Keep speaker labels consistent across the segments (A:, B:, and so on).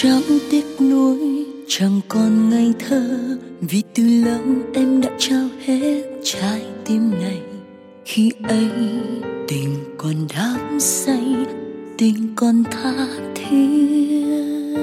A: Chẳng tiếc nuối, chẳng còn ngây thơ, vì từ lâu em đã trao hết trái tim này. Khi ấy tình còn đắm say, tình còn tha thiết,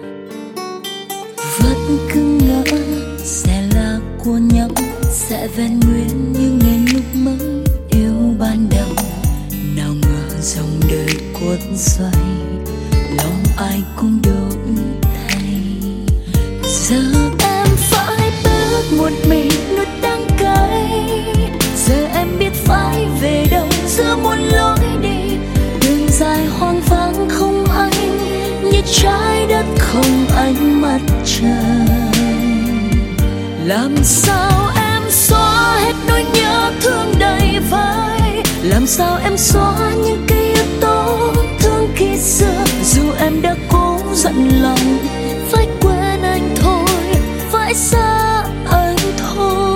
A: vẫn cứ ngỡ sẽ là của nhau, sẽ vẹn nguyên như ngày lúc mới yêu ban đầu. Nào ngờ dòng đời cuốn xoay, lòng ai cũng đổi thay. Giờ em phải bước một mình nuốt đắng cay. Giờ em biết phải về đâu giữa muôn lối đi. Đường dài hoang vắng không anh, như trái đất không ánh mặt trời. Làm sao em xóa hết nỗi nhớ thương đầy vai? Làm sao em xóa những ký ức tổn thương khi xưa? Dù em đã cố dặn lòng, phải quên anh thôi, phải xa anh thôi.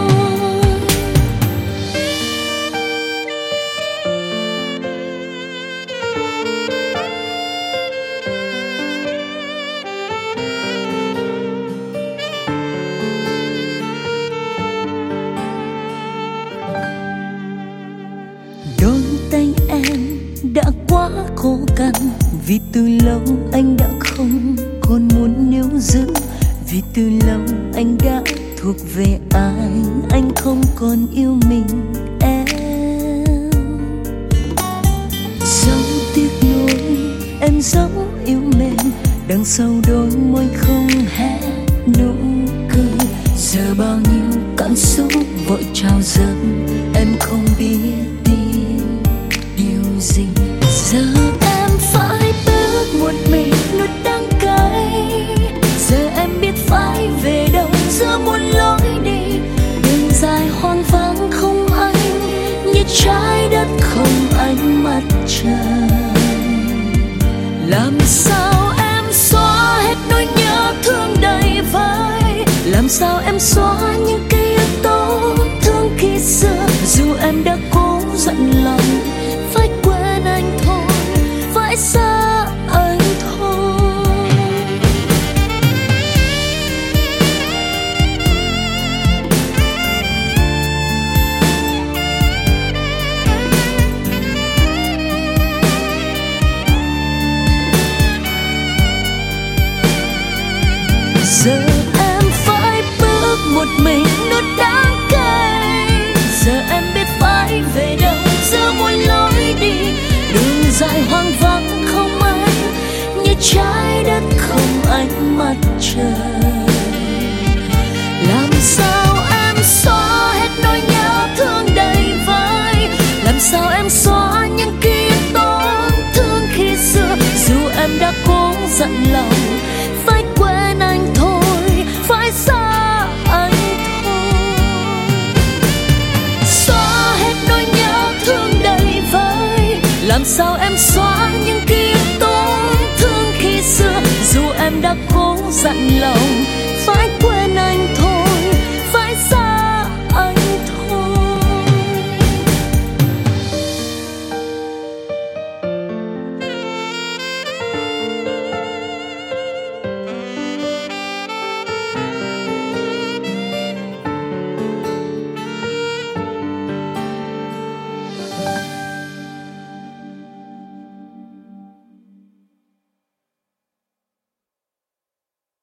A: Đôi tay em đã quá khô cằn, vì từ lâu anh đã không còn muốn níu giữ. Vì từ lâu anh đã thuộc về ai, anh không còn yêu mình em. Dẫu tiếc nuối, em dẫu yêu mến, đằng sau đôi môi không hé nụ cười. Giờ bao nhiêu cảm xúc vội trào dâng, em không biết điều gì. Giờ em phải bước một mình nuốt đắng cay. Giờ em biết phải về đâu giữa muôn lối đi. Đường dài hoang vắng không anh, như trái đất không ánh mặt trời. Làm sao em xóa hết nỗi nhớ thương đầy vai? Làm sao em xóa những ký ức tổn thương khi xưa? Dù em đã cố dặn lòng, phải quên anh thôi, phải xa anh thôi. Giờ em phải bước một mình nuốt đắng cay. Giờ em biết phải về đâu giữa muôn lối đi. Đường dài hoang vắng không ai, như trái đất không ánh mặt trời. Làm sao em xóa hết nỗi nhớ thương đầy vai? Làm sao em xóa những ký ức tổn thương khi xưa? Dù em đã cố dặn lòng, phải quên anh thôi, phải xa anh thôi. Xóa hết nỗi nhớ thương đầy vai. Làm sao em xóa những ký ức tổn thương khi xưa? Dù em đã cố dặn lòng, phải quên anh thôi.